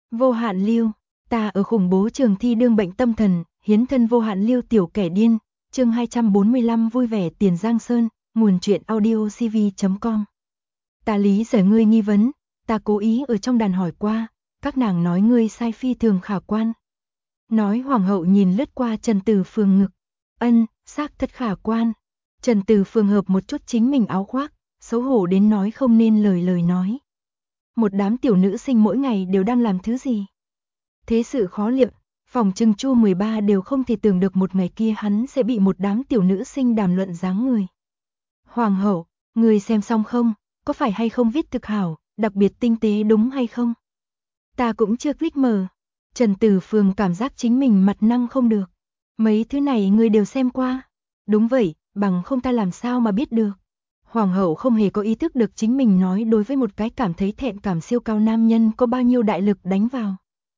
Vô hạn lưu, ta ở khủng bố trường thi đương bệnh tâm thần, hiến thân vô hạn lưu tiểu kẻ điên, chương 245 vui vẻ tiền Giang Sơn, nguồn truyện audio cv.com. Ta lý giải ngươi nghi vấn, ta cố ý ở trong đàn hỏi qua, các nàng nói ngươi sai phi thường khả quan. Nói hoàng hậu nhìn lướt qua Trần Từ Phường ngực, xác thật khả quan. Trần Từ Phường hợp một chút chính mình áo khoác, xấu hổ đến nói không nên lời nói. Một đám tiểu nữ sinh mỗi ngày đều đang làm thứ gì? Thế sự khó liệu, phòng trừng Chu 13 đều không thể tưởng được một ngày kia hắn sẽ bị một đám tiểu nữ sinh đàm luận dáng người. Hoàng hậu, người xem xong không, có phải hay không viết thực hảo, đặc biệt tinh tế đúng hay không? Ta cũng chưa click mở. Trần Từ Phường cảm giác chính mình mặt năng không được. Mấy thứ này người đều xem qua. Đúng vậy, bằng không ta làm sao mà biết được. Hoàng hậu không hề có ý thức được chính mình nói đối với một cái cảm thấy thẹn cảm siêu cao nam nhân có bao nhiêu đại lực đánh vào.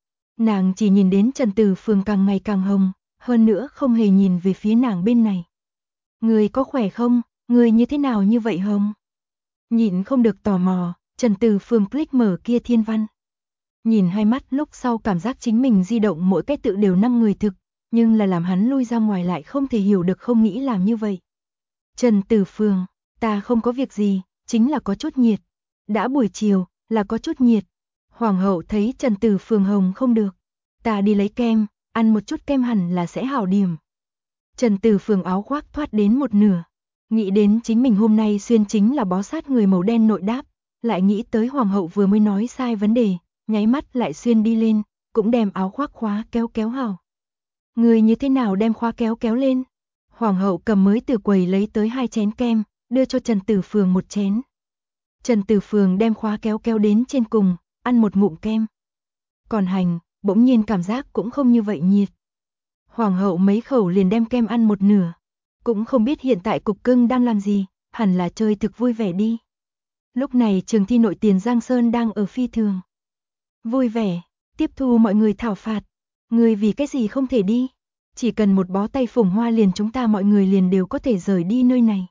Nàng chỉ nhìn đến Trần Từ Phường càng ngày càng hồng, hơn nữa không hề nhìn về phía nàng bên này. Người có khỏe không, người như thế nào như vậy hồng? Nhịn không được tò mò, Trần Từ Phường click mở kia thiên văn. Nhìn hai mắt lúc sau cảm giác chính mình di động mỗi cái tự đều 5 người thực, nhưng là làm hắn lui ra ngoài lại không thể hiểu được không nghĩ làm như vậy. Trần Từ Phường, ta không có việc gì, chính là có chút nhiệt. Đã buổi chiều, là có chút nhiệt. Hoàng hậu thấy Trần Từ Phường hồng không được. Ta đi lấy kem, ăn một chút kem hẳn là sẽ hảo điểm. Trần Từ Phường áo khoác thoát đến một nửa. Nghĩ đến chính mình hôm nay xuyên chính là bó sát người màu đen nội đáp. Lại nghĩ tới hoàng hậu vừa mới nói sai vấn đề, nháy mắt lại xuyên đi lên, cũng đem áo khoác khóa kéo hảo. Người như thế nào đem khóa kéo lên? Hoàng hậu cầm mới từ quầy lấy tới 2 chén kem, đưa cho Trần Từ Phường một chén. Trần Từ Phường đem khóa kéo đến trên cùng, ăn một ngụm kem. Còn hành, bỗng nhiên cảm giác cũng không như vậy nhiệt. Hoàng hậu mấy khẩu liền đem kem ăn một nửa. Cũng không biết hiện tại cục cưng đang làm gì, hẳn là chơi thực vui vẻ đi. Lúc này trường thi nội tiền Giang Sơn đang ở phi thường. Vui vẻ, tiếp thu mọi người thảo phạt. Người vì cái gì không thể đi? Chỉ cần một bó tay phủng hoa liền chúng ta mọi người liền đều có thể rời đi nơi này.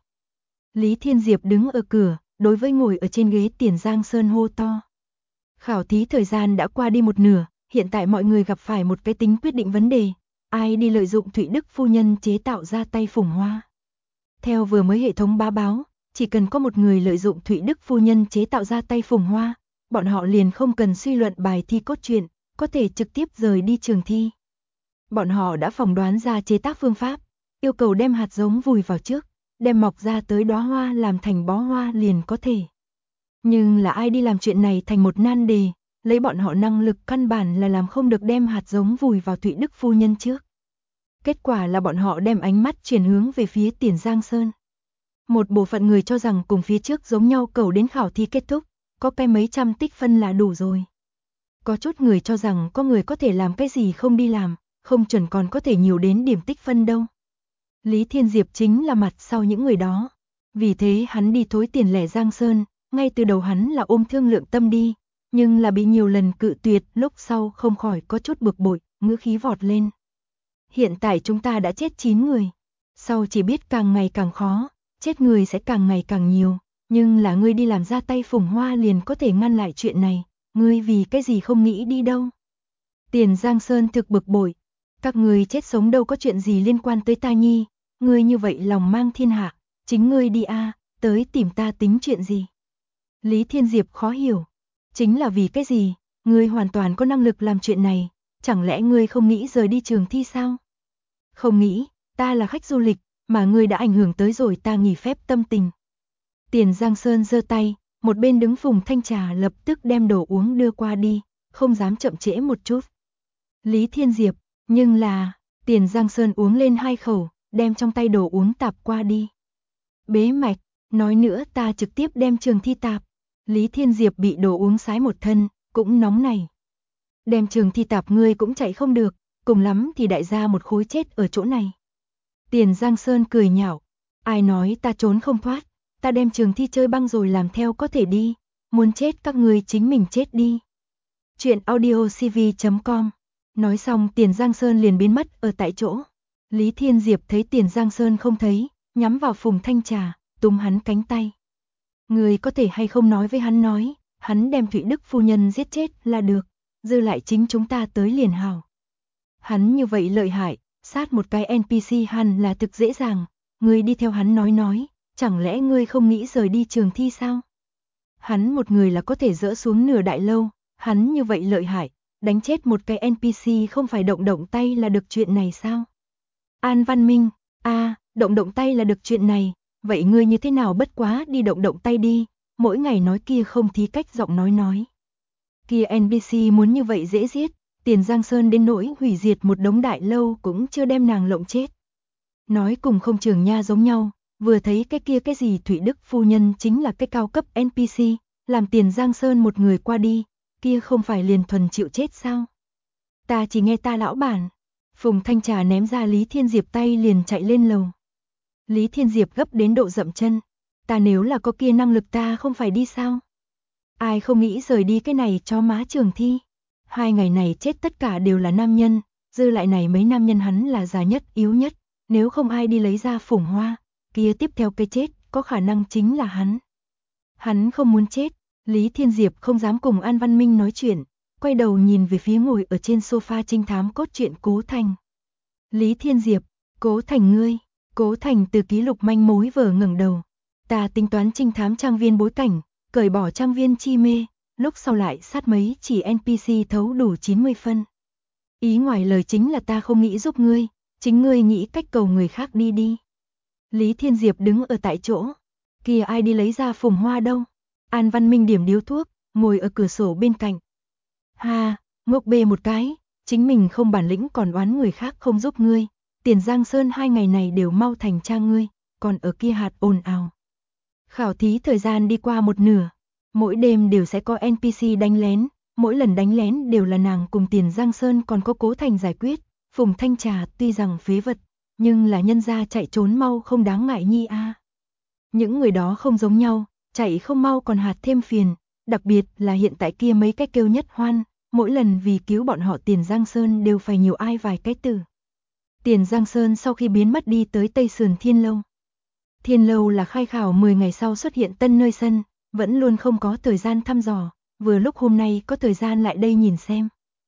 Lý Thiên Diệp đứng ở cửa, đối với ngồi ở trên ghế tiền Giang Sơn hô to. Khảo thí thời gian đã qua đi một nửa, hiện tại mọi người gặp phải một cái tính quyết định vấn đề. Ai đi lợi dụng Thụy Đức phu nhân chế tạo ra tay phủng hoa? Theo vừa mới hệ thống báo, chỉ cần có một người lợi dụng Thụy Đức phu nhân chế tạo ra tay phủng hoa, bọn họ liền không cần suy luận bài thi cốt truyện, có thể trực tiếp rời đi trường thi. Bọn họ đã phỏng đoán ra chế tác phương pháp, yêu cầu đem hạt giống vùi vào trước, đem mọc ra tới đóa hoa làm thành bó hoa liền có thể. Nhưng là ai đi làm chuyện này thành một nan đề, lấy bọn họ năng lực căn bản là làm không được đem hạt giống vùi vào Thụy Đức phu nhân trước. Kết quả là bọn họ đem ánh mắt chuyển hướng về phía tiền Giang Sơn. Một bộ phận người cho rằng cùng phía trước giống nhau cầu đến khảo thi kết thúc, có cái mấy trăm tích phân là đủ rồi. Có chút người cho rằng có người có thể làm cái gì không đi làm, không chuẩn còn có thể nhiều đến điểm tích phân đâu. Lý Thiên Diệp chính là mặt sau những người đó. Vì thế hắn đi thối tiền lẻ Giang Sơn, ngay từ đầu hắn là ôm thương lượng tâm đi, nhưng là bị nhiều lần cự tuyệt, lúc sau không khỏi có chút bực bội, ngữ khí vọt lên. Hiện tại chúng ta đã chết 9 người, sau chỉ biết càng ngày càng khó, chết người sẽ càng ngày càng nhiều, nhưng là ngươi đi làm ra tay phủng hoa liền có thể ngăn lại chuyện này, ngươi vì cái gì không nghĩ đi đâu? Tiền Giang Sơn thực bực bội, các ngươi chết sống đâu có chuyện gì liên quan tới ta nhi, ngươi như vậy lòng mang thiên hạ, chính ngươi đi tới tìm ta tính chuyện gì? Lý Thiên Diệp khó hiểu, chính là vì cái gì, ngươi hoàn toàn có năng lực làm chuyện này, chẳng lẽ ngươi không nghĩ rời đi trường thi sao? Không nghĩ, ta là khách du lịch, mà ngươi đã ảnh hưởng tới rồi ta nghỉ phép tâm tình. Tiền Giang Sơn giơ tay, một bên đứng Phùng Thanh Trà lập tức đem đồ uống đưa qua đi, không dám chậm trễ một chút. Lý Thiên Diệp, nhưng là, Tiền Giang Sơn uống lên 2 khẩu, đem trong tay đồ uống tạp qua đi. Bế mạch, nói nữa ta trực tiếp đem trường thi tạp. Lý Thiên Diệp bị đồ uống sái một thân, cũng nóng này. Đem trường thi tạp ngươi cũng chạy không được, cùng lắm thì đại gia một khối chết ở chỗ này. Tiền Giang Sơn cười nhạo, ai nói ta trốn không thoát, ta đem trường thi chơi băng rồi làm theo có thể đi, muốn chết các ngươi chính mình chết đi. Chuyện audio cv.com. Nói xong Tiền Giang Sơn liền biến mất ở tại chỗ. Lý Thiên Diệp thấy Tiền Giang Sơn không thấy, nhắm vào Phùng Thanh Trà, túm hắn cánh tay. Người có thể hay không nói với hắn đem Thụy Đức phu nhân giết chết là được. dư lại chính chúng ta tới liền hào. Hắn như vậy lợi hại, sát một cái NPC hẳn là thực dễ dàng, ngươi đi theo hắn nói, chẳng lẽ ngươi không nghĩ rời đi trường thi sao? Hắn một người là có thể dỡ xuống nửa đại lâu, hắn như vậy lợi hại, đánh chết một cái NPC không phải động tay là được chuyện này sao? An Văn Minh, động tay là được chuyện này, vậy ngươi như thế nào bất quá đi động tay đi, mỗi ngày nói kia không thí cách giọng nói. Kia NPC muốn như vậy dễ giết, Tiền Giang Sơn đến nỗi hủy diệt một đống đại lâu cũng chưa đem nàng lộng chết. Nói cùng không trường nha giống nhau, vừa thấy cái kia cái gì Thụy Đức phu nhân chính là cái cao cấp NPC, làm Tiền Giang Sơn một người qua đi, kia không phải liền thuần chịu chết sao? Ta chỉ nghe ta lão bản. Phùng Thanh Trà ném ra Lý Thiên Diệp tay liền chạy lên lầu. Lý Thiên Diệp gấp đến độ dậm chân. Ta nếu là có kia năng lực ta không phải đi sao? Ai không nghĩ rời đi cái này cho má trường thi. 2 ngày này chết tất cả đều là nam nhân, dư lại này mấy nam nhân hắn là già nhất, yếu nhất. Nếu không ai đi lấy ra Phùng Hoa, kia tiếp theo cái chết, có khả năng chính là hắn. Hắn không muốn chết, Lý Thiên Diệp không dám cùng An Văn Minh nói chuyện, quay đầu nhìn về phía ngồi ở trên sofa trinh thám cốt truyện Cố Thành. Lý Thiên Diệp, Cố Thành ngươi, Cố Thành từ ký lục manh mối vờ ngẩng đầu. Ta tính toán trinh thám trang viên bối cảnh, cởi bỏ trang viên chi mê, lúc sau lại sát mấy chỉ NPC thấu đủ 90 phân. Ý ngoài lời chính là ta không nghĩ giúp ngươi, chính ngươi nghĩ cách cầu người khác đi. Lý Thiên Diệp đứng ở tại chỗ, kia ai đi lấy ra Phùng Hoa đâu? An Văn Minh điểm điếu thuốc, ngồi ở cửa sổ bên cạnh. Ha, ngốc bê một cái, chính mình không bản lĩnh còn oán người khác không giúp ngươi. Tiền Giang Sơn 2 ngày này đều mau thành cha ngươi, còn ở kia hạt ồn ào. Khảo thí thời gian đi qua một nửa, mỗi đêm đều sẽ có NPC đánh lén, mỗi lần đánh lén đều là nàng cùng Tiền Giang Sơn còn có Cố Thành giải quyết. Phùng Thanh Trà tuy rằng phế vật, nhưng là nhân gia chạy trốn mau không đáng ngại nhi a. Những người đó không giống nhau, chạy không mau còn hạt thêm phiền, đặc biệt là hiện tại kia mấy cái kêu nhất hoan, mỗi lần vì cứu bọn họ Tiền Giang Sơn đều phải nhiều ai vài cái từ. Tiền Giang Sơn sau khi biến mất đi tới Tây Sườn Thiên Lâu. Thiên Lâu là khai khảo 10 ngày sau xuất hiện tân nơi sân, vẫn luôn không có thời gian thăm dò, vừa lúc hôm nay có thời gian lại đây nhìn xem.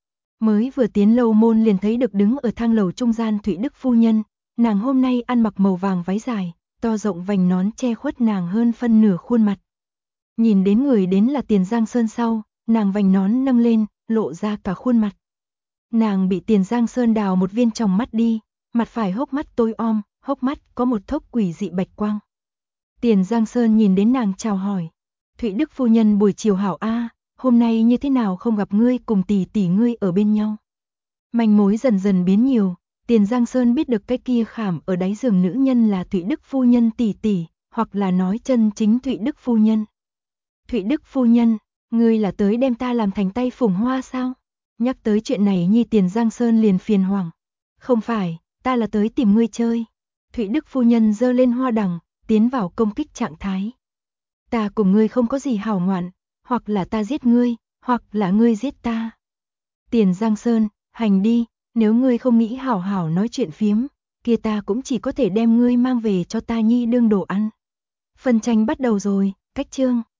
Mới vừa tiến lâu môn liền thấy được đứng ở thang lầu trung gian Thụy Đức phu nhân, nàng hôm nay ăn mặc màu vàng váy dài, to rộng vành nón che khuất nàng hơn phân nửa khuôn mặt. Nhìn đến người đến là Tiền Giang Sơn sau, nàng vành nón nâng lên, lộ ra cả khuôn mặt. Nàng bị Tiền Giang Sơn đào một viên tròng mắt đi, mặt phải hốc mắt tối om, hốc mắt có một thốc quỷ dị bạch quang. Tiền Giang Sơn nhìn đến nàng chào hỏi. Thụy Đức phu nhân buổi chiều hảo a, hôm nay như thế nào không gặp ngươi cùng tỷ ngươi ở bên nhau. Manh mối dần dần biến nhiều, Tiền Giang Sơn biết được cái kia khảm ở đáy giường nữ nhân là Thụy Đức phu nhân tỷ, hoặc là nói chân chính Thụy Đức phu nhân. Thụy Đức phu nhân, ngươi là tới đem ta làm thành tay Phùng Hoa sao? Nhắc tới chuyện này nhi Tiền Giang Sơn liền phiền hoàng. Không phải, ta là tới tìm ngươi chơi. Thụy Đức phu nhân giơ lên hoa đằng, tiến vào công kích trạng thái. Ta cùng ngươi không có gì hảo ngoạn, hoặc là ta giết ngươi, hoặc là ngươi giết ta. Tiền Giang Sơn, hành đi, nếu ngươi không nghĩ hảo hảo nói chuyện phiếm, kia ta cũng chỉ có thể đem ngươi mang về cho ta nhi đương đồ ăn. Phân tranh bắt đầu rồi, cách chương.